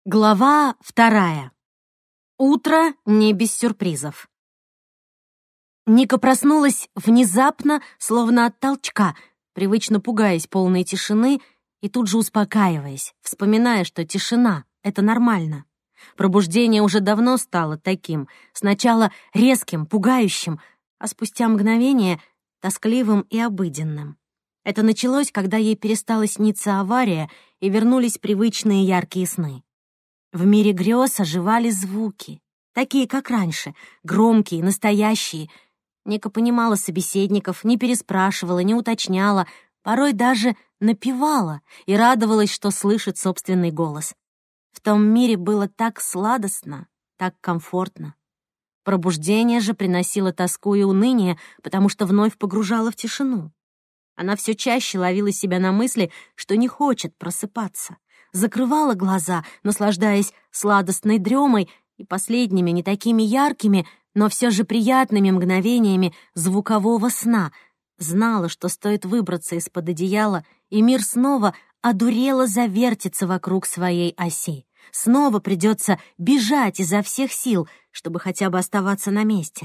Глава 2. Утро не без сюрпризов. Ника проснулась внезапно, словно от толчка, привычно пугаясь полной тишины и тут же успокаиваясь, вспоминая, что тишина — это нормально. Пробуждение уже давно стало таким, сначала резким, пугающим, а спустя мгновение — тоскливым и обыденным. Это началось, когда ей перестала сниться авария и вернулись привычные яркие сны. В мире грез оживали звуки, такие, как раньше, громкие, настоящие. Ника понимала собеседников, не переспрашивала, не уточняла, порой даже напевала и радовалась, что слышит собственный голос. В том мире было так сладостно, так комфортно. Пробуждение же приносило тоску и уныние, потому что вновь погружало в тишину. Она все чаще ловила себя на мысли, что не хочет просыпаться. Закрывала глаза, наслаждаясь сладостной дремой и последними, не такими яркими, но все же приятными мгновениями звукового сна. Знала, что стоит выбраться из-под одеяла, и мир снова одурело завертится вокруг своей оси. Снова придется бежать изо всех сил, чтобы хотя бы оставаться на месте.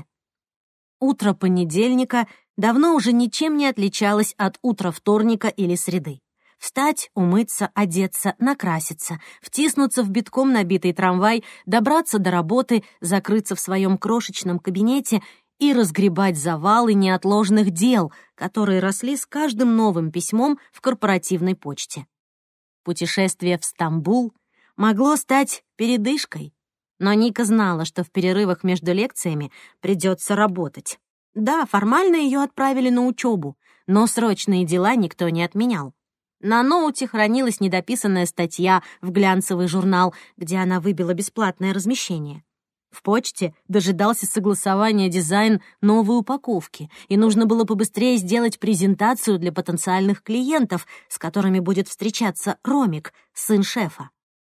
Утро понедельника давно уже ничем не отличалось от утра вторника или среды. Встать, умыться, одеться, накраситься, втиснуться в битком набитый трамвай, добраться до работы, закрыться в своем крошечном кабинете и разгребать завалы неотложных дел, которые росли с каждым новым письмом в корпоративной почте. Путешествие в Стамбул могло стать передышкой, но Ника знала, что в перерывах между лекциями придется работать. Да, формально ее отправили на учебу, но срочные дела никто не отменял. На ноуте хранилась недописанная статья в глянцевый журнал, где она выбила бесплатное размещение. В почте дожидался согласования дизайн новой упаковки, и нужно было побыстрее сделать презентацию для потенциальных клиентов, с которыми будет встречаться Ромик, сын шефа.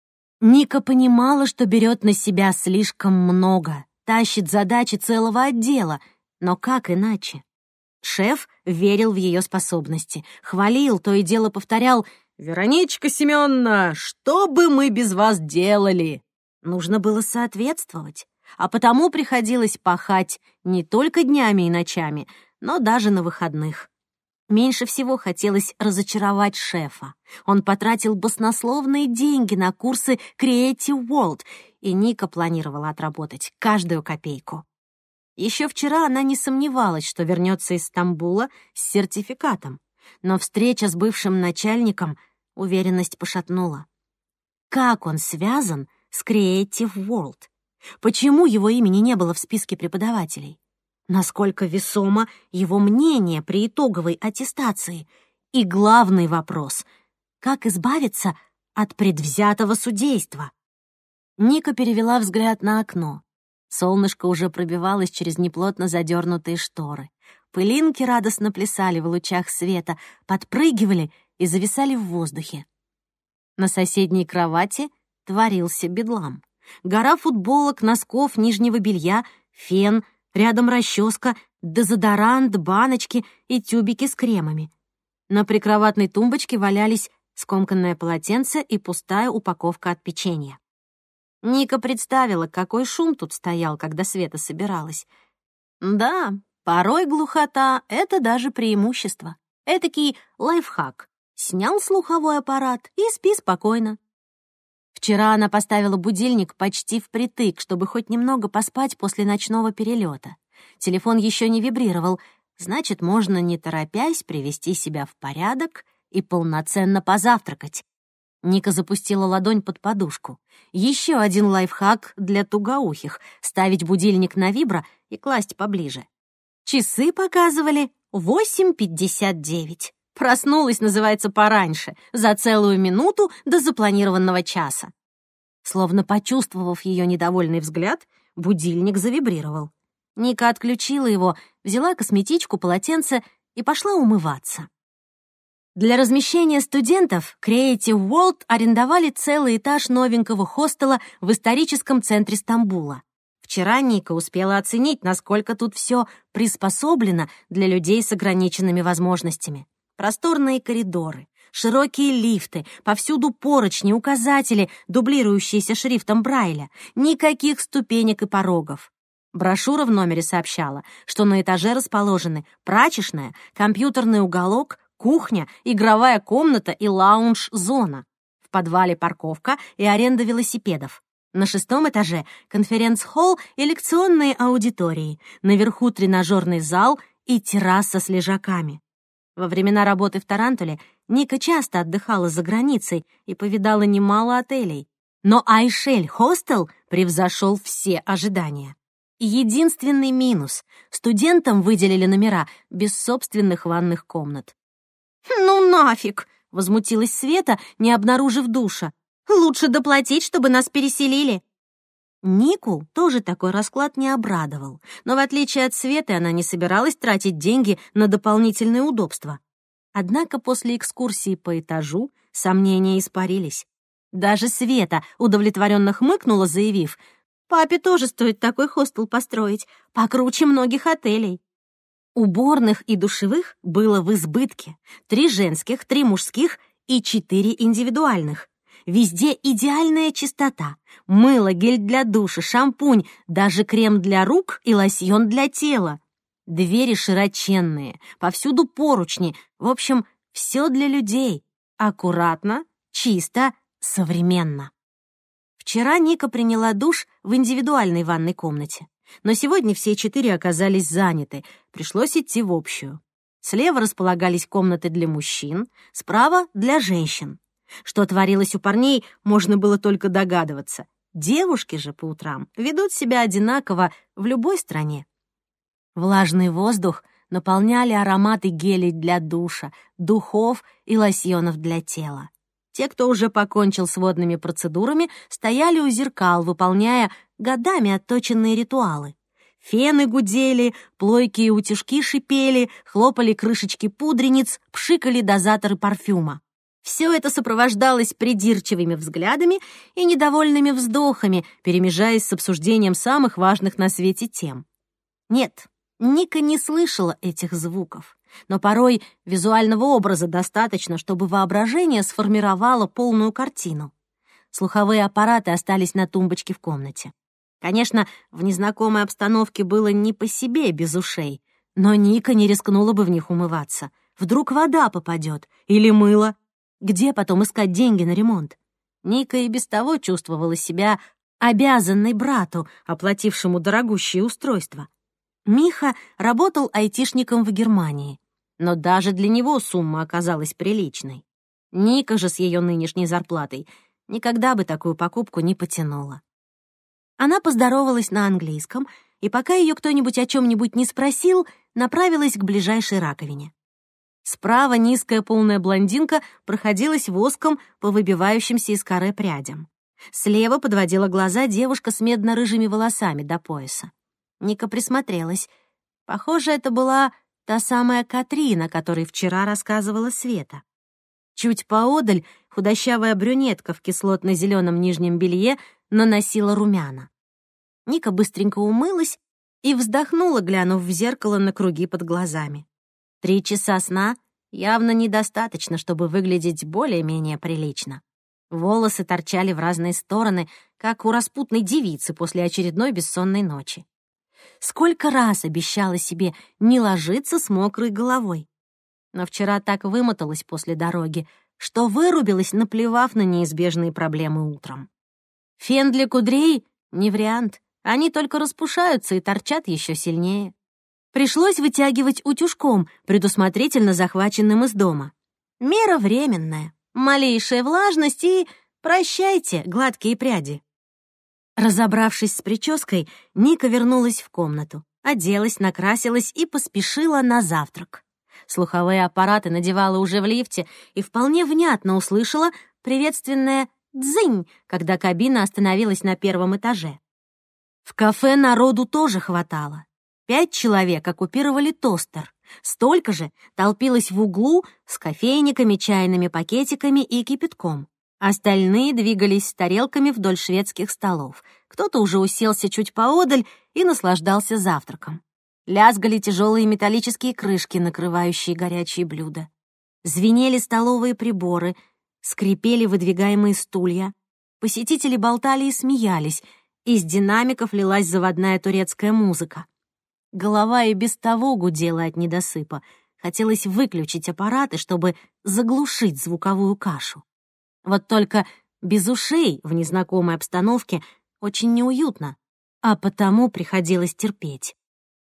Ника понимала, что берет на себя слишком много, тащит задачи целого отдела, но как иначе? Шеф верил в ее способности, хвалил, то и дело повторял: «Вероничка Семеновна, что бы мы без вас делали?» Нужно было соответствовать, а потому приходилось пахать не только днями и ночами, но даже на выходных. Меньше всего хотелось разочаровать шефа. Он потратил баснословные деньги на курсы Creative World, и Ника планировала отработать каждую копейку. Еще вчера она не сомневалась, что вернется из Стамбула с сертификатом, но встреча с бывшим начальником уверенность пошатнула. Как он связан с Creative World? Почему его имени не было в списке преподавателей? Насколько весомо его мнение при итоговой аттестации? И главный вопрос — как избавиться от предвзятого судейства? Ника перевела взгляд на окно. Солнышко уже пробивалось через неплотно задернутые шторы. Пылинки радостно плясали в лучах света, подпрыгивали и зависали в воздухе. На соседней кровати творился бедлам. Гора футболок, носков, нижнего белья, фен, рядом расческа, дезодорант, баночки и тюбики с кремами. На прикроватной тумбочке валялись скомканное полотенце и пустая упаковка от печенья. Ника представила, какой шум тут стоял, когда Света собиралась. Да, порой глухота — это даже преимущество. Этакий лайфхак. Снял слуховой аппарат и спи спокойно. Вчера она поставила будильник почти впритык, чтобы хоть немного поспать после ночного перелета. Телефон еще не вибрировал, значит, можно, не торопясь, привести себя в порядок и полноценно позавтракать. Ника запустила ладонь под подушку. Еще один лайфхак для тугоухих — ставить будильник на вибро и класть поближе. Часы показывали 8:59. Проснулась, называется, пораньше, за целую минуту до запланированного часа. Словно почувствовав ее недовольный взгляд, будильник завибрировал. Ника отключила его, взяла косметичку, полотенце и пошла умываться. Для размещения студентов Creative World арендовали целый этаж новенького хостела в историческом центре Стамбула. Вчера Ника успела оценить, насколько тут все приспособлено для людей с ограниченными возможностями. Просторные коридоры, Широкие лифты, повсюду поручни, указатели, дублирующиеся шрифтом Брайля. Никаких ступенек и порогов. Брошюра в номере сообщала, что на этаже расположены прачечная, компьютерный уголок, кухня, игровая комната и лаунж-зона. В подвале парковка и аренда велосипедов. На 6-м этаже конференц-холл и лекционные аудитории. Наверху тренажерный зал и терраса с лежаками. Во времена работы в Тарантуле Ника часто отдыхала за границей и повидала немало отелей. Но Айшель Хостел превзошел все ожидания. Единственный минус — студентам выделили номера без собственных ванных комнат. «Ну нафиг!» — возмутилась Света, не обнаружив душа. «Лучше доплатить, чтобы нас переселили». Нику тоже такой расклад не обрадовал, но в отличие от Светы она не собиралась тратить деньги на дополнительные удобства. Однако после экскурсии по этажу сомнения испарились. Даже Света удовлетворенно хмыкнула, заявив: «Папе тоже стоит такой хостел построить, покруче многих отелей». Уборных и душевых было в избытке. 3 женских, 3 мужских и 4 индивидуальных. Везде идеальная чистота. Мыло, гель для душа, шампунь, даже крем для рук и лосьон для тела. Двери широченные, повсюду поручни. В общем, все для людей. Аккуратно, чисто, современно. Вчера Ника приняла душ в индивидуальной ванной комнате. Но сегодня все 4 оказались заняты. Пришлось идти в общую. Слева располагались комнаты для мужчин, справа — для женщин. Что творилось у парней, можно было только догадываться. Девушки же по утрам ведут себя одинаково в любой стране. Влажный воздух наполняли ароматы гелей для душа, духов и лосьонов для тела. Те, кто уже покончил с водными процедурами, стояли у зеркал, выполняя годами отточенные ритуалы. Фены гудели, плойки и утюжки шипели, хлопали крышечки пудрениц, пшикали дозаторы парфюма. Все это сопровождалось придирчивыми взглядами и недовольными вздохами, перемежаясь с обсуждением самых важных на свете тем. Нет, Ника не слышала этих звуков, но порой визуального образа достаточно, чтобы воображение сформировало полную картину. Слуховые аппараты остались на тумбочке в комнате. Конечно, в незнакомой обстановке было не по себе без ушей, но Ника не рискнула бы в них умываться. Вдруг вода попадет или мыло. Где потом искать деньги на ремонт? Ника и без того чувствовала себя обязанной брату, оплатившему дорогущее устройство. Миха работал айтишником в Германии, но даже для него сумма оказалась приличной. Ника же с ее нынешней зарплатой никогда бы такую покупку не потянула. Она поздоровалась на английском, и пока ее кто-нибудь о чем-нибудь не спросил, направилась к ближайшей раковине. Справа низкая полная блондинка проходилась воском по выбивающимся из каре прядям. Слева подводила глаза девушка с медно-рыжими волосами до пояса. Ника присмотрелась. Похоже, это была та самая Катрин, о которой вчера рассказывала Света. Чуть поодаль худощавая брюнетка в кислотно-зеленом нижнем белье наносила румяна. Ника быстренько умылась и вздохнула, глянув в зеркало на круги под глазами. 3 часа сна явно недостаточно, чтобы выглядеть более-менее прилично. Волосы торчали в разные стороны, как у распутной девицы после очередной бессонной ночи. Сколько раз обещала себе не ложиться с мокрой головой. Но вчера так вымоталась после дороги, что вырубилась, наплевав на неизбежные проблемы утром. Фен для кудрей — не вариант, они только распушаются и торчат еще сильнее. Пришлось вытягивать утюжком, предусмотрительно захваченным из дома. Мера временная, малейшая влажность и прощайте гладкие пряди. Разобравшись с прической, Ника вернулась в комнату, оделась, накрасилась и поспешила на завтрак. Слуховые аппараты надевала уже в лифте и вполне внятно услышала приветственное «дзынь», когда кабина остановилась на 1-м этаже. В кафе народу тоже хватало. 5 человек оккупировали тостер. Столько же толпилось в углу с кофейниками, чайными пакетиками и кипятком. Остальные двигались с тарелками вдоль шведских столов. Кто-то уже уселся чуть поодаль и наслаждался завтраком. Лязгали тяжелые металлические крышки, накрывающие горячие блюда. Звенели столовые приборы, скрипели выдвигаемые стулья. Посетители болтали и смеялись. Из динамиков лилась заводная турецкая музыка. Голова и без того гудела от недосыпа. Хотелось выключить аппараты, чтобы заглушить звуковую кашу. Вот только без ушей в незнакомой обстановке очень неуютно, а потому приходилось терпеть.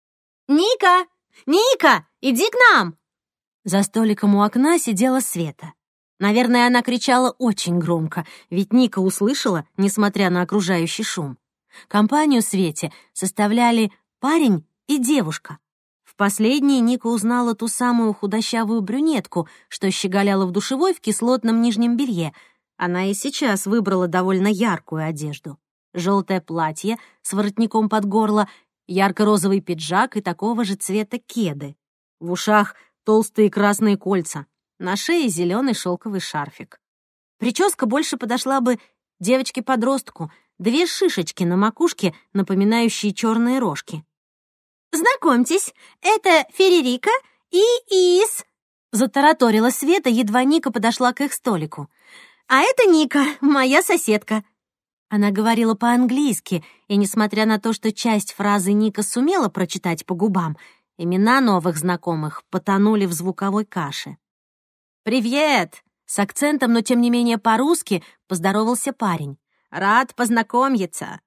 «Ника! Ника, иди к нам!» За столиком у окна сидела Света. Наверное, она кричала очень громко, ведь Ника услышала, несмотря на окружающий шум. Компанию Свете составляли парень и девушка. В последней Ника узнала ту самую худощавую брюнетку, что щеголяла в душевой в кислотном нижнем белье. Она и сейчас выбрала довольно яркую одежду. Желтое платье с воротником под горло, ярко-розовый пиджак и такого же цвета кеды. В ушах толстые красные кольца, на шее зеленый шелковый шарфик. Прическа больше подошла бы девочке-подростку, 2 шишечки на макушке, напоминающие черные рожки. «Знакомьтесь, это Ферерика и Ис», — затараторила Света, едва Ника подошла к их столику. «А это Ника, моя соседка». Она говорила по-английски, и, несмотря на то, что часть фразы Ника сумела прочитать по губам, имена новых знакомых потонули в звуковой каше. «Привет!» — с акцентом, но тем не менее по-русски поздоровался парень. «Рад познакомиться!»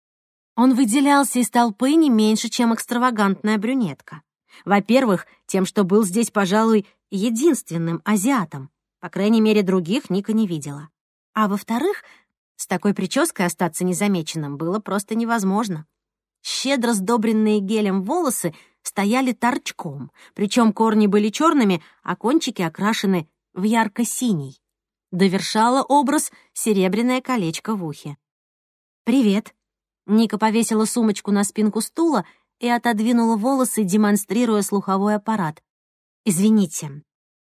Он выделялся из толпы не меньше, чем экстравагантная брюнетка. Во-первых, тем, что был здесь, пожалуй, единственным азиатом. По крайней мере, других Ника не видела. А во-вторых, с такой прической остаться незамеченным было просто невозможно. Щедро сдобренные гелем волосы стояли торчком, причем корни были черными, а кончики окрашены в ярко-синий. Довершало образ серебряное колечко в ухе. «Привет». Ника повесила сумочку на спинку стула и отодвинула волосы, демонстрируя слуховой аппарат. «Извините,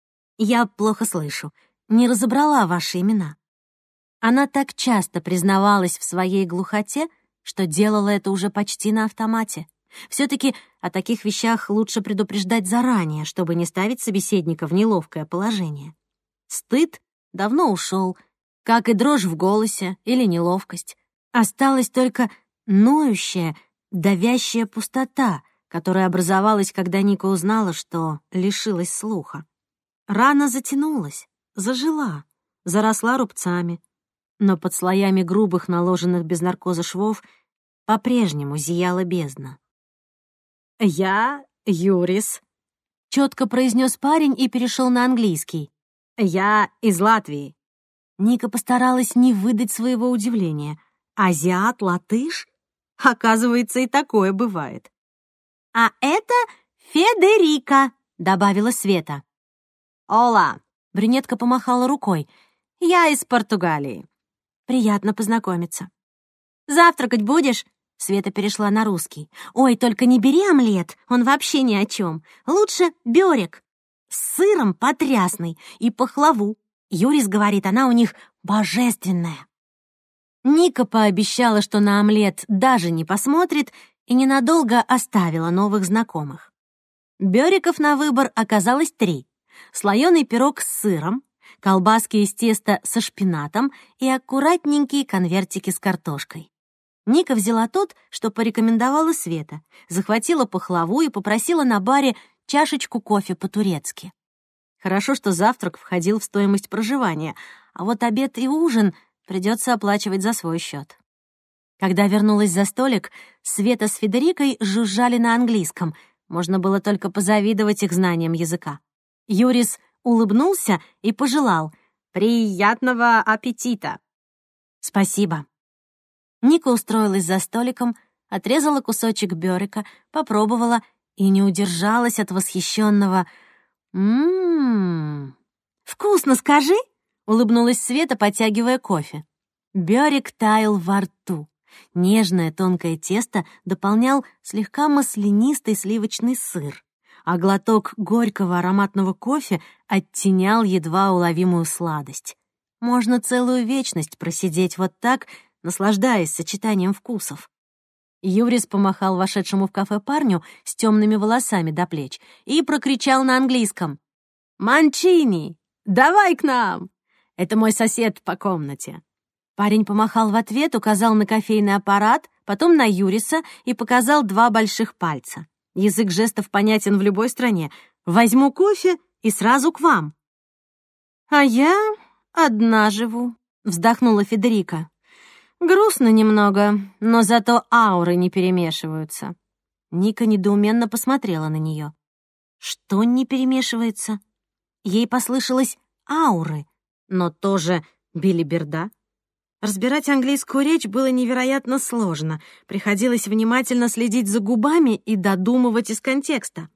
я плохо слышу, не разобрала ваши имена». Она так часто признавалась в своей глухоте, что делала это уже почти на автомате. Все-таки о таких вещах лучше предупреждать заранее, чтобы не ставить собеседника в неловкое положение. Стыд давно ушел, как и дрожь в голосе или неловкость. Осталась только ноющая, давящая пустота, которая образовалась, когда Ника узнала, что лишилась слуха. Рана затянулась, зажила, заросла рубцами, но под слоями грубых, наложенных без наркоза швов, по-прежнему зияла бездна. «Я Юрис», — четко произнес парень и перешел на английский. «Я из Латвии». Ника постаралась не выдать своего удивления. «Азиат, латыш? Оказывается, и такое бывает». «А это Федерика», — добавила Света. «Ола», — брюнетка помахала рукой. «Я из Португалии». «Приятно познакомиться». «Завтракать будешь?» Света перешла на русский. «Ой, только не бери омлет, он вообще ни о чем. Лучше бёрек. С сыром потрясный и пахлаву. Юрис говорит, она у них божественная». Ника пообещала, что на омлет даже не посмотрит, и ненадолго оставила новых знакомых. Бёриков на выбор оказалось 3. Слоёный пирог с сыром, колбаски из теста со шпинатом и аккуратненькие конвертики с картошкой. Ника взяла тот, что порекомендовала Света, захватила пахлаву и попросила на баре чашечку кофе по-турецки. Хорошо, что завтрак входил в стоимость проживания, а вот обед и ужин придется оплачивать за свой счет. Когда вернулась за столик, Света с Федерикой жужжали на английском. Можно было только позавидовать их знаниям языка. Юрис улыбнулся и пожелал «Приятного аппетита!» «Спасибо». Ника устроилась за столиком, отрезала кусочек бёрека, попробовала и не удержалась от восхищенного «Ммм, вкусно, скажи!» — улыбнулась Света, потягивая кофе. Бёрек таял во рту. Нежное тонкое тесто дополнял слегка маслянистый сливочный сыр, а глоток горького ароматного кофе оттенял едва уловимую сладость. Можно целую вечность просидеть вот так, наслаждаясь сочетанием вкусов. Юрис помахал вошедшему в кафе парню с темными волосами до плеч и прокричал на английском: «Манчини! давай к нам! Это мой сосед по комнате». Парень помахал в ответ, указал на кофейный аппарат, потом на Юриса и показал 2 больших пальца. Язык жестов понятен в любой стране. «Возьму кофе и сразу к вам». «А я одна живу», — вздохнула Федерика. «Грустно немного, но зато ауры не перемешиваются». Ника недоуменно посмотрела на нее. Что не перемешивается? Ей послышалось ауры, но тоже белиберда. Разбирать английскую речь было невероятно сложно. Приходилось внимательно следить за губами и додумывать из контекста.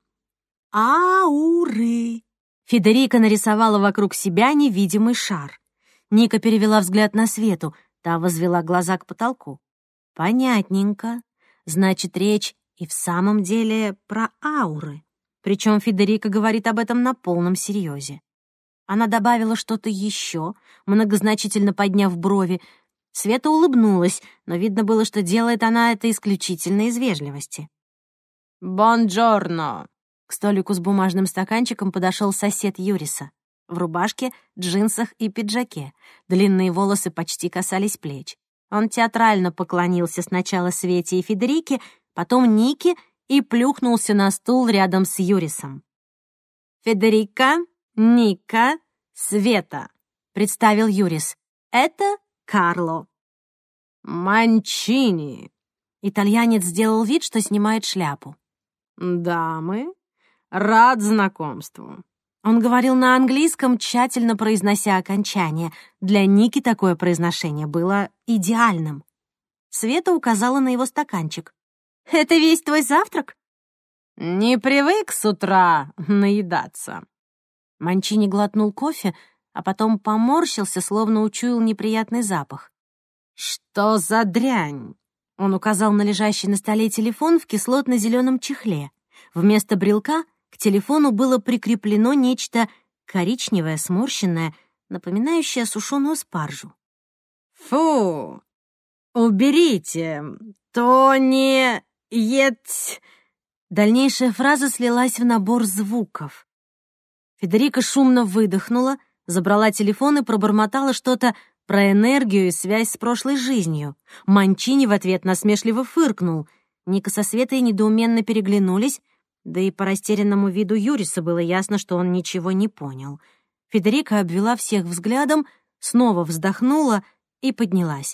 Ауры. Федерика нарисовала вокруг себя невидимый шар. Ника перевела взгляд на Свету, та возвела глаза к потолку. Понятненько. Значит, речь и в самом деле про ауры. Причем Федерика говорит об этом на полном серьезе. Она добавила что-то еще, многозначительно подняв брови. Света улыбнулась, но видно было, что делает она это исключительно из вежливости. «Бонджорно!» К столику с бумажным стаканчиком подошел сосед Юриса. В рубашке, джинсах и пиджаке. Длинные волосы почти касались плеч. Он театрально поклонился сначала Свете и Федерике, потом Нике и плюхнулся на стул рядом с Юрисом. «Федерика, Ника, Света», — представил Юрис. «Это Карло». «Манчини». Итальянец сделал вид, что снимает шляпу. «Дамы, рад знакомству». Он говорил на английском, тщательно произнося окончание. Для Ники такое произношение было идеальным. Света указала на его стаканчик. «Это весь твой завтрак?» «Не привык с утра наедаться». Манчини глотнул кофе, а потом поморщился, словно учуял неприятный запах. «Что за дрянь?» Он указал на лежащий на столе телефон в кислотно-зеленом чехле. Вместо брелка к телефону было прикреплено нечто коричневое, сморщенное, напоминающее сушеную спаржу. «Фу! Уберите! То не еть...» Дальнейшая фраза слилась в набор звуков. Федерика шумно выдохнула, забрала телефон и пробормотала что-то про энергию и связь с прошлой жизнью. Манчини в ответ насмешливо фыркнул. Ника со Светой недоуменно переглянулись, да и по растерянному виду Юриса было ясно, что он ничего не понял. Федерика обвела всех взглядом, снова вздохнула и поднялась.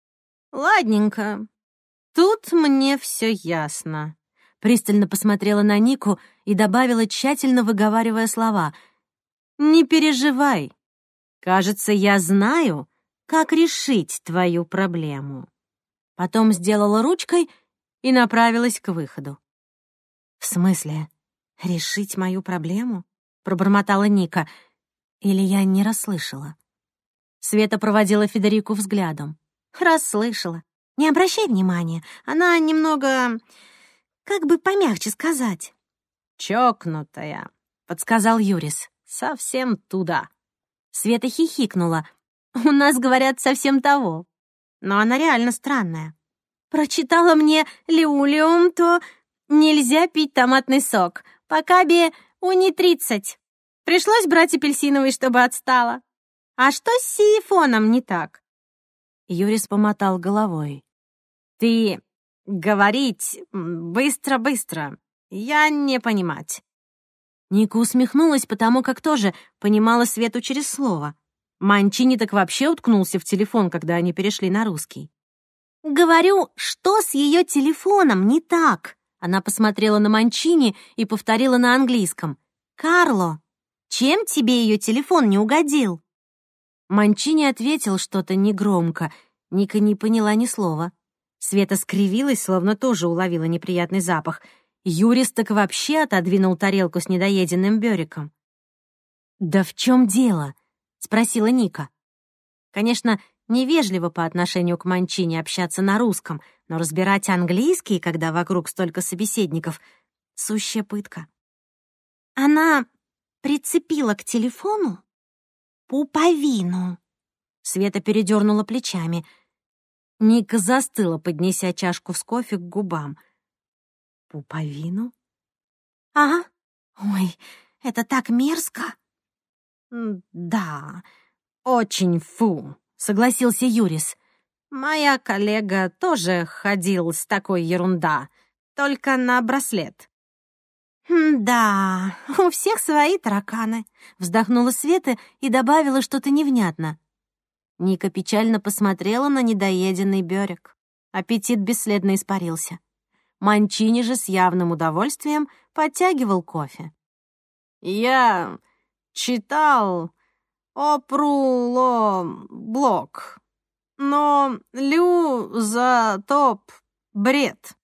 «Ладненько, тут мне все ясно». Пристально посмотрела на Нику и добавила, тщательно выговаривая слова. «Не переживай. Кажется, я знаю, как решить твою проблему». Потом сделала ручкой и направилась к выходу. «В смысле, решить мою проблему?» — пробормотала Ника. Или я не расслышала? Света проводила Федерику взглядом. «Расслышала. Не обращай внимания. Она немного... как бы помягче сказать». «Чокнутая», — подсказал Юрис. «Совсем туда». Света хихикнула. «У нас, говорят, совсем того». Но она реально странная. «Прочитала мне лиулиум, то нельзя пить томатный сок. Пока бе уни 30. Пришлось брать апельсиновый, чтобы отстала. А что с сифоном не так?» Юрис помотал головой. «Ты говорить быстро-быстро. Я не понимать». Ника усмехнулась, потому как тоже понимала Свету через слово. Манчини так вообще уткнулся в телефон, когда они перешли на русский. «Говорю, что с ее телефоном не так?» Она посмотрела на Манчини и повторила на английском. «Карло, чем тебе ее телефон не угодил?» Манчини ответил что-то негромко. Ника не поняла ни слова. Света скривилась, словно тоже уловила неприятный запах. Юрис так вообще отодвинул тарелку с недоеденным бёриком. «Да в чем дело?» — спросила Ника. Конечно, невежливо по отношению к Манчини общаться на русском, но разбирать английский, когда вокруг столько собеседников, — сущая пытка. «Она прицепила к телефону пуповину». Света передернула плечами. Ника застыла, поднеся чашку с кофе к губам. «Пуповину?» «Ага. Ой, это так мерзко». «Да, очень фу», — согласился Юрис. «Моя коллега тоже ходил с такой ерунда, только на браслет». «Да, у всех свои тараканы», — вздохнула Света и добавила что-то невнятно. Ника печально посмотрела на недоеденный бёрек. Аппетит бесследно испарился. Манчини же с явным удовольствием подтягивал кофе. «Я читал Опруло-блог, но Лю за топ бред».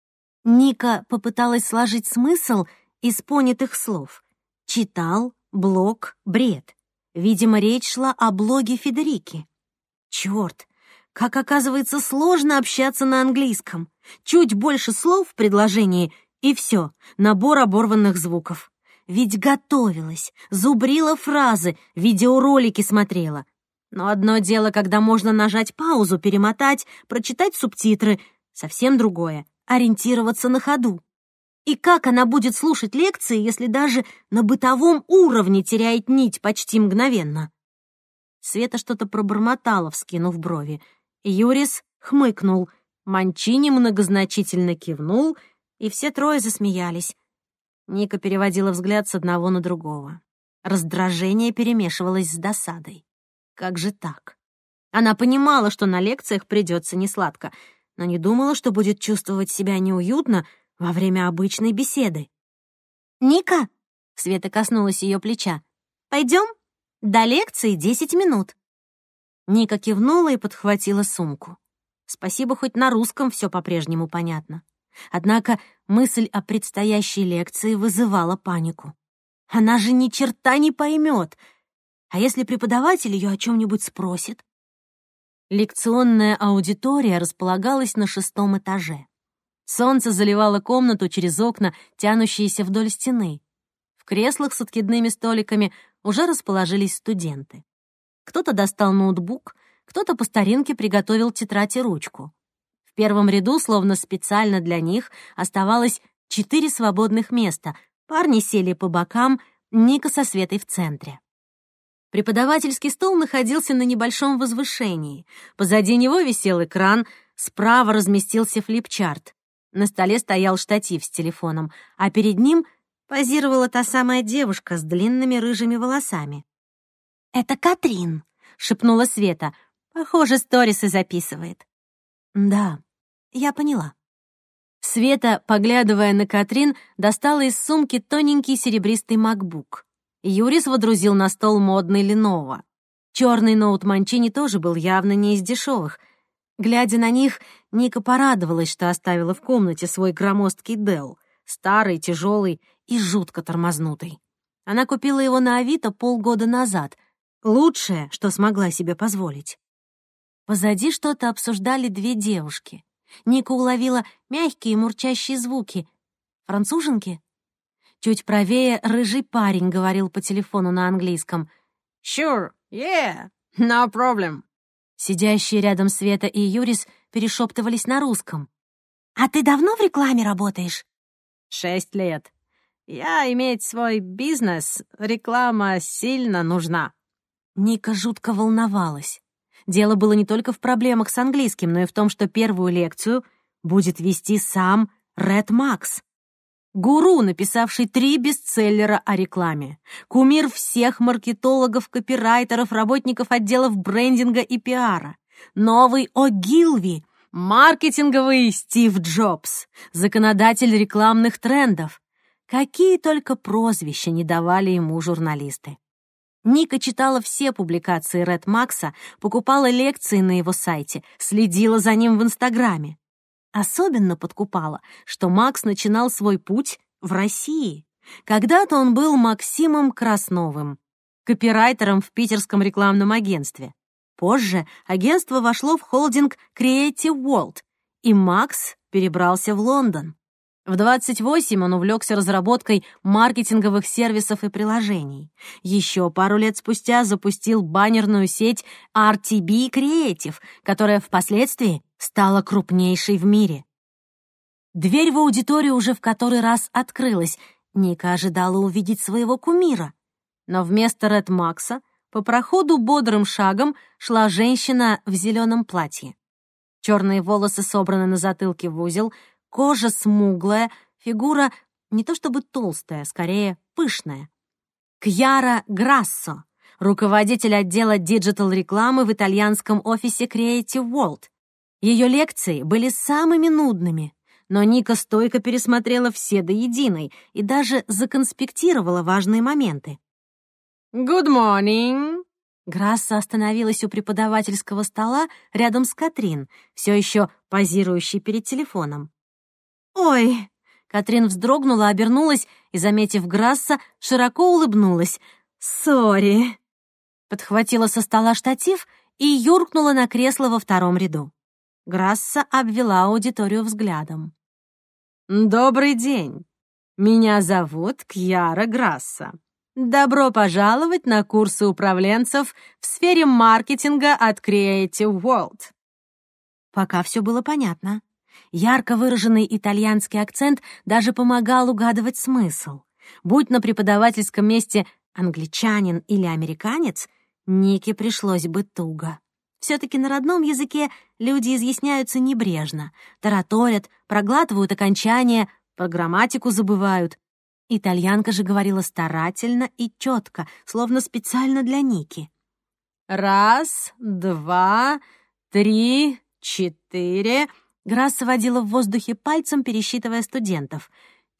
Ника попыталась сложить смысл из понятых слов. Читал, блог, бред. Видимо, речь шла о блоге Федерики. Чёрт, как оказывается сложно общаться на английском. Чуть больше слов в предложении, и всё, набор оборванных звуков. Ведь готовилась, зубрила фразы, видеоролики смотрела. Но одно дело, когда можно нажать паузу, перемотать, прочитать субтитры. Совсем другое — ориентироваться на ходу. И как она будет слушать лекции, если даже на бытовом уровне теряет нить почти мгновенно? Света что-то пробормотала, вскинув брови. Юрис хмыкнул, Манчини многозначительно кивнул, и все трое засмеялись. Ника переводила взгляд с одного на другого. Раздражение перемешивалось с досадой. Как же так? Она понимала, что на лекциях придется несладко, но не думала, что будет чувствовать себя неуютно во время обычной беседы. «Ника?» — Света коснулась ее плеча. «Пойдем? До лекции 10 минут». Ника кивнула и подхватила сумку. Спасибо, хоть на русском все по-прежнему понятно. Однако мысль о предстоящей лекции вызывала панику. Она же ни черта не поймет. А если преподаватель ее о чем-нибудь спросит? Лекционная аудитория располагалась на 6-м этаже. Солнце заливало комнату через окна, тянущиеся вдоль стены. В креслах с откидными столиками уже расположились студенты. Кто-то достал ноутбук, кто-то по старинке приготовил тетрадь и ручку. В первом ряду, словно специально для них, оставалось 4 свободных места. Парни сели по бокам, Ника со Светой в центре. Преподавательский стол находился на небольшом возвышении. Позади него висел экран, справа разместился флипчарт. На столе стоял штатив с телефоном, а перед ним позировала та самая девушка с длинными рыжими волосами. «Это Катрин», — шепнула Света. «Похоже, сторисы записывает». «Да, я поняла». Света, поглядывая на Катрин, достала из сумки тоненький серебристый MacBook. Юрис водрузил на стол модный Lenovo. Черный ноут Манчини тоже был явно не из дешевых. Глядя на них, Ника порадовалась, что оставила в комнате свой громоздкий Dell, старый, тяжелый и жутко тормознутый. Она купила его на Авито полгода назад. Лучшее, что смогла себе позволить. Позади что-то обсуждали 2 девушки. Ника уловила мягкие мурчащие звуки. Француженки? Чуть правее рыжий парень говорил по телефону на английском. «Sure, yeah, no problem». Сидящие рядом Света и Юрис перешептывались на русском. «А ты давно в рекламе работаешь?» 6 лет. Я иметь свой бизнес, реклама сильно нужна». Ника жутко волновалась. Дело было не только в проблемах с английским, но и в том, что первую лекцию будет вести сам Ред Макс. Гуру, написавший 3 бестселлера о рекламе. Кумир всех маркетологов, копирайтеров, работников отделов брендинга и пиара. Новый О'Гилви, маркетинговый Стив Джобс, законодатель рекламных трендов. Какие только прозвища не давали ему журналисты. Ника читала все публикации Ред Макса, покупала лекции на его сайте, следила за ним в Инстаграме. Особенно подкупало, что Макс начинал свой путь в России. Когда-то он был Максимом Красновым, копирайтером в питерском рекламном агентстве. Позже агентство вошло в холдинг Creative World, и Макс перебрался в Лондон. В 28 он увлекся разработкой маркетинговых сервисов и приложений. Еще пару лет спустя запустил баннерную сеть RTB Creative, которая впоследствии стала крупнейшей в мире. Дверь в аудиторию уже в который раз открылась. Ника ожидала увидеть своего кумира. Но вместо Ред Макса по проходу бодрым шагом шла женщина в зеленом платье. Черные волосы собраны на затылке в узел, кожа смуглая, фигура не то чтобы толстая, скорее пышная. Кьяра Грассо, руководитель отдела диджитал-рекламы в итальянском офисе Creative World. Ее лекции были самыми нудными, но Ника стойко пересмотрела все до единой и даже законспектировала важные моменты. «Good morning!» Грасса остановилась у преподавательского стола рядом с Катрин, все еще позирующей перед телефоном. «Ой!» Катрин вздрогнула, обернулась и, заметив Грасса, широко улыбнулась. «Сори!» Подхватила со стола штатив и юркнула на кресло во втором ряду. Грасса обвела аудиторию взглядом. «Добрый день. Меня зовут Кьяра Грасса. Добро пожаловать на курсы управленцев в сфере маркетинга от Creative World». Пока все было понятно. Ярко выраженный итальянский акцент даже помогал угадывать смысл. Будь на преподавательском месте англичанин или американец, Нике пришлось бы туго. Все-таки на родном языке люди изъясняются небрежно, тараторят, проглатывают окончания, про грамматику забывают. Итальянка же говорила старательно и четко, словно специально для Ники. 1, 2, 3, 4. Грасса водила в воздухе пальцем, пересчитывая студентов.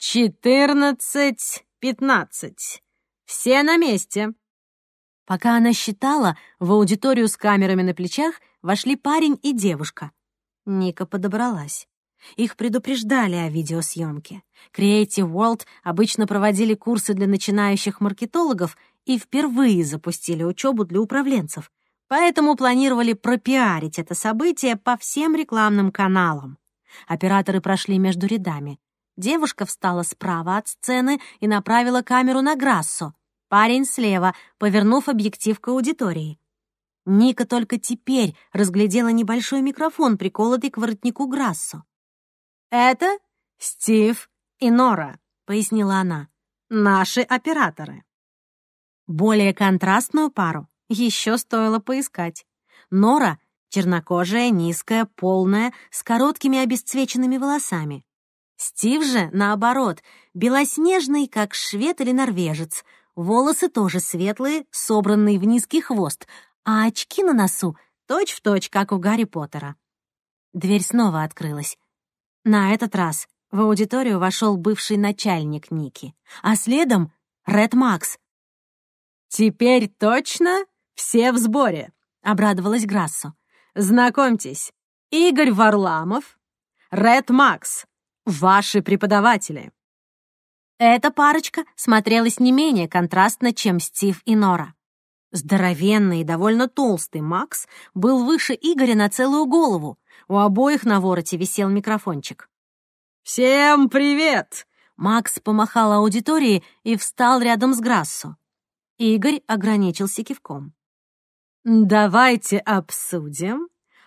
14, 15. Все на месте. Пока она считала, в аудиторию с камерами на плечах вошли парень и девушка. Ника подобралась. Их предупреждали о видеосъемке. Creative World обычно проводили курсы для начинающих маркетологов и впервые запустили учебу для управленцев, поэтому планировали пропиарить это событие по всем рекламным каналам. Операторы прошли между рядами. Девушка встала справа от сцены и направила камеру на Грассо. Парень слева, повернув объектив к аудитории. Ника только теперь разглядела небольшой микрофон, приколотый к воротнику Грассо. «Это Стив и Нора», — пояснила она, — «наши операторы». Более контрастную пару еще стоило поискать. Нора — чернокожая, низкая, полная, с короткими обесцвеченными волосами. Стив же, наоборот, белоснежный, как швед или норвежец. Волосы тоже светлые, собранные в низкий хвост, а очки на носу точь-в-точь, как у Гарри Поттера. Дверь снова открылась. На этот раз в аудиторию вошел бывший начальник Ники, а следом — Ред Макс. «Теперь точно все в сборе», — обрадовалась Грассо. «Знакомьтесь, Игорь Варламов, Ред Макс, ваши преподаватели». Эта парочка смотрелась не менее контрастно, чем Стив и Нора. Здоровенный и довольно толстый Макс был выше Игоря на целую голову. У обоих на вороте висел микрофончик. «Всем привет!» Макс помахал аудитории и встал рядом с Грассо. Игорь ограничился кивком. «Давайте обсудим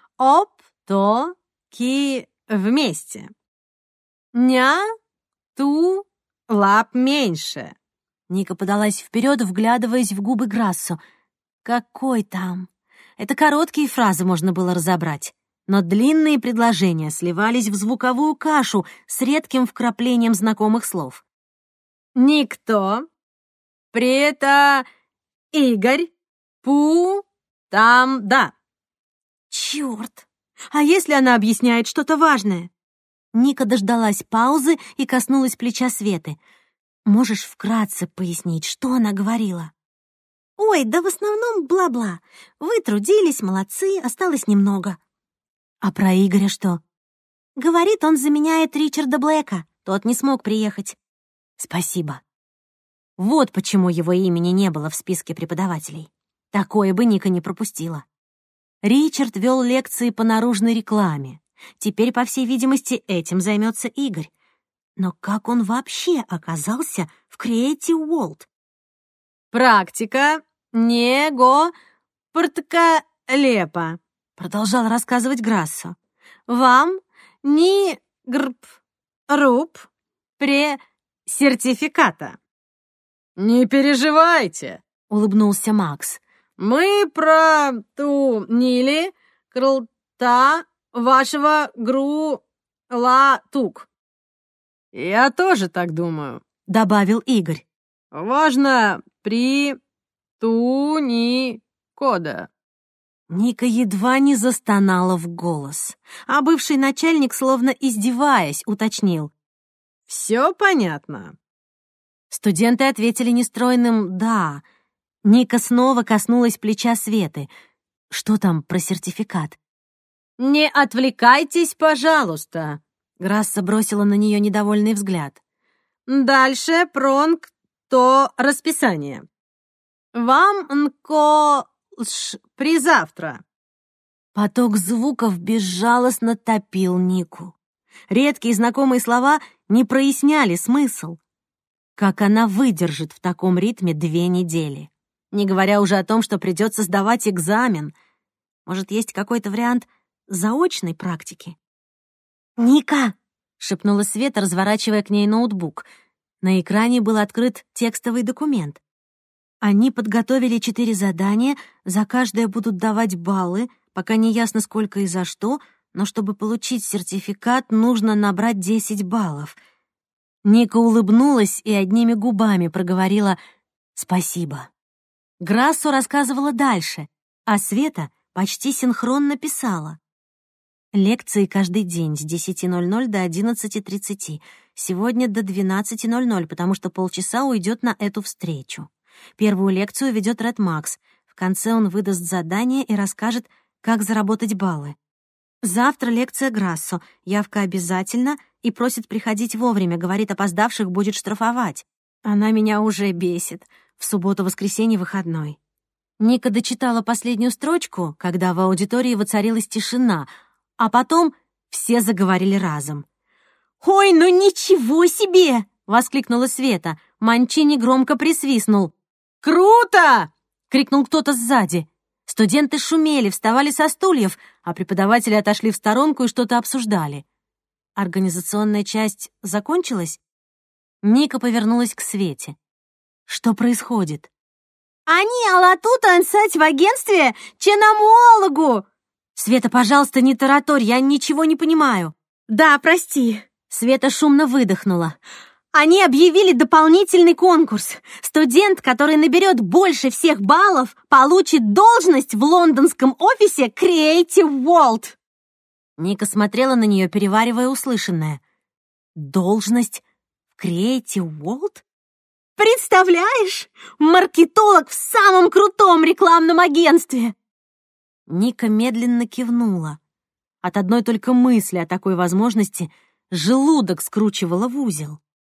оп-то-ки вместе. Ня-ту лап меньше». Ника подалась вперед, вглядываясь в губы Грассо. «Какой там?» Это короткие фразы можно было разобрать, но длинные предложения сливались в звуковую кашу с редким вкраплением знакомых слов. «Никто. Прета. Игорь. Пу. Там. Да». «Чёрт! А если она объясняет что-то важное?» Ника дождалась паузы и коснулась плеча Светы. «Можешь вкратце пояснить, что она говорила?» «Ой, да в основном бла-бла. Вы трудились, молодцы, осталось немного». «А про Игоря что?» «Говорит, он заменяет Ричарда Блэка. Тот не смог приехать». «Спасибо». Вот почему его имени не было в списке преподавателей. Такое бы Ника не пропустила. Ричард вел лекции по наружной рекламе. Теперь, по всей видимости, этим займется Игорь. Но как он вообще оказался в Creative World? «Практика него порткалепа», — продолжал рассказывать Грассо. «Вам ни грб руб пре сертификата». «Не переживайте», улыбнулся Макс. Мы протунили крылта вашего гру-ла-тук. Я тоже так думаю, добавил Игорь. Важно при-ту-ни-кода. Ника едва не застонала в голос, а бывший начальник, словно издеваясь, уточнил. Все понятно? Студенты ответили нестройным «да». Ника снова коснулась плеча Светы. Что там про сертификат? «Не отвлекайтесь, пожалуйста», — Грасса бросила на нее недовольный взгляд. «Дальше то расписание. Вам завтра». Поток звуков безжалостно топил Нику. Редкие знакомые слова не проясняли смысл. Как она выдержит в таком ритме 2 недели? Не говоря уже о том, что придется сдавать экзамен. Может, есть какой-то вариант заочной практики? «Ника!» — шепнула Света, разворачивая к ней ноутбук. На экране был открыт текстовый документ. Они подготовили 4 задания, за каждое будут давать баллы, пока не ясно, сколько и за что, но чтобы получить сертификат, нужно набрать 10 баллов. Ника улыбнулась и одними губами проговорила «спасибо». Грассо рассказывала дальше, а Света почти синхронно писала. Лекции каждый день с 10:00 до 11:30. Сегодня до 12:00, потому что полчаса уйдет на эту встречу. Первую лекцию ведет Ред Макс. В конце он выдаст задание и расскажет, как заработать баллы. Завтра лекция Грассо. Явка обязательно и просит приходить вовремя. Говорит, опоздавших будет штрафовать. Она меня уже бесит. В субботу-воскресенье выходной. Ника дочитала последнюю строчку, когда в аудитории воцарилась тишина, а потом все заговорили разом. «Ой, ну ничего себе!» — воскликнула Света. Манчини громко присвистнул. «Круто!» — крикнул кто-то сзади. Студенты шумели, вставали со стульев, а преподаватели отошли в сторонку и что-то обсуждали. Организационная часть закончилась? Ника повернулась к Свете. Что происходит? «Они алатут ансать в агентстве чиномологу!» «Света, пожалуйста, не тараторь, я ничего не понимаю». «Да, прости». Света шумно выдохнула. «Они объявили дополнительный конкурс. Студент, который наберет больше всех баллов, получит должность в лондонском офисе Creative World». Ника смотрела на нее, переваривая услышанное. «Должность в Creative World?» «Представляешь? Маркетолог в самом крутом рекламном агентстве!» Ника медленно кивнула. От одной только мысли о такой возможности желудок скручивало в узел.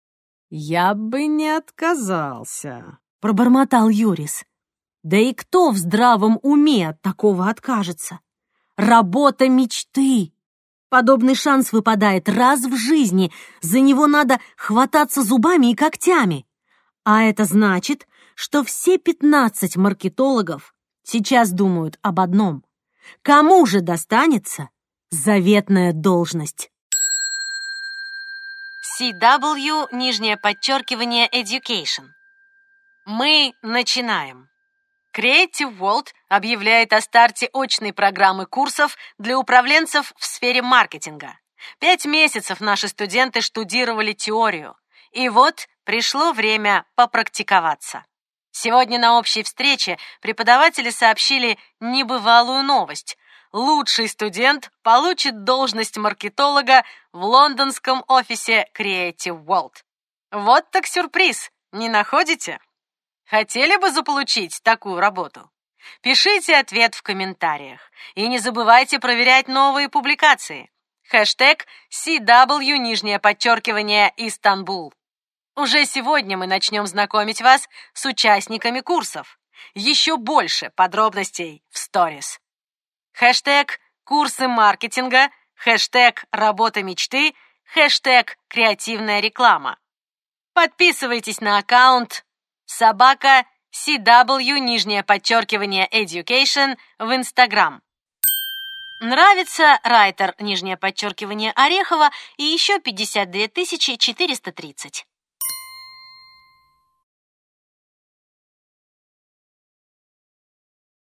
«Я бы не отказался», — пробормотал Юрис. «Да и кто в здравом уме от такого откажется? Работа мечты! Подобный шанс выпадает раз в жизни, за него надо хвататься зубами и когтями. А это значит, что все 15 маркетологов сейчас думают об одном. Кому же достанется заветная должность?» CW, Education. Мы начинаем. Creative World объявляет о старте очной программы курсов для управленцев в сфере маркетинга. 5 месяцев наши студенты штудировали теорию. И вот пришло время попрактиковаться. Сегодня на общей встрече преподаватели сообщили небывалую новость. Лучший студент получит должность маркетолога в лондонском офисе Creative World. Вот так сюрприз, не находите? Хотели бы заполучить такую работу? Пишите ответ в комментариях. И не забывайте проверять новые публикации. Хэштег CW, Истанбул. Уже сегодня мы начнем знакомить вас с участниками курсов. Еще больше подробностей в сторис. Хэштег «Курсы маркетинга», хэштег «Работа мечты», хэштег «Креативная реклама». Подписывайтесь на аккаунт @CW, Education в Instagram. Нравится Райтер, _Орехова и еще 52 430.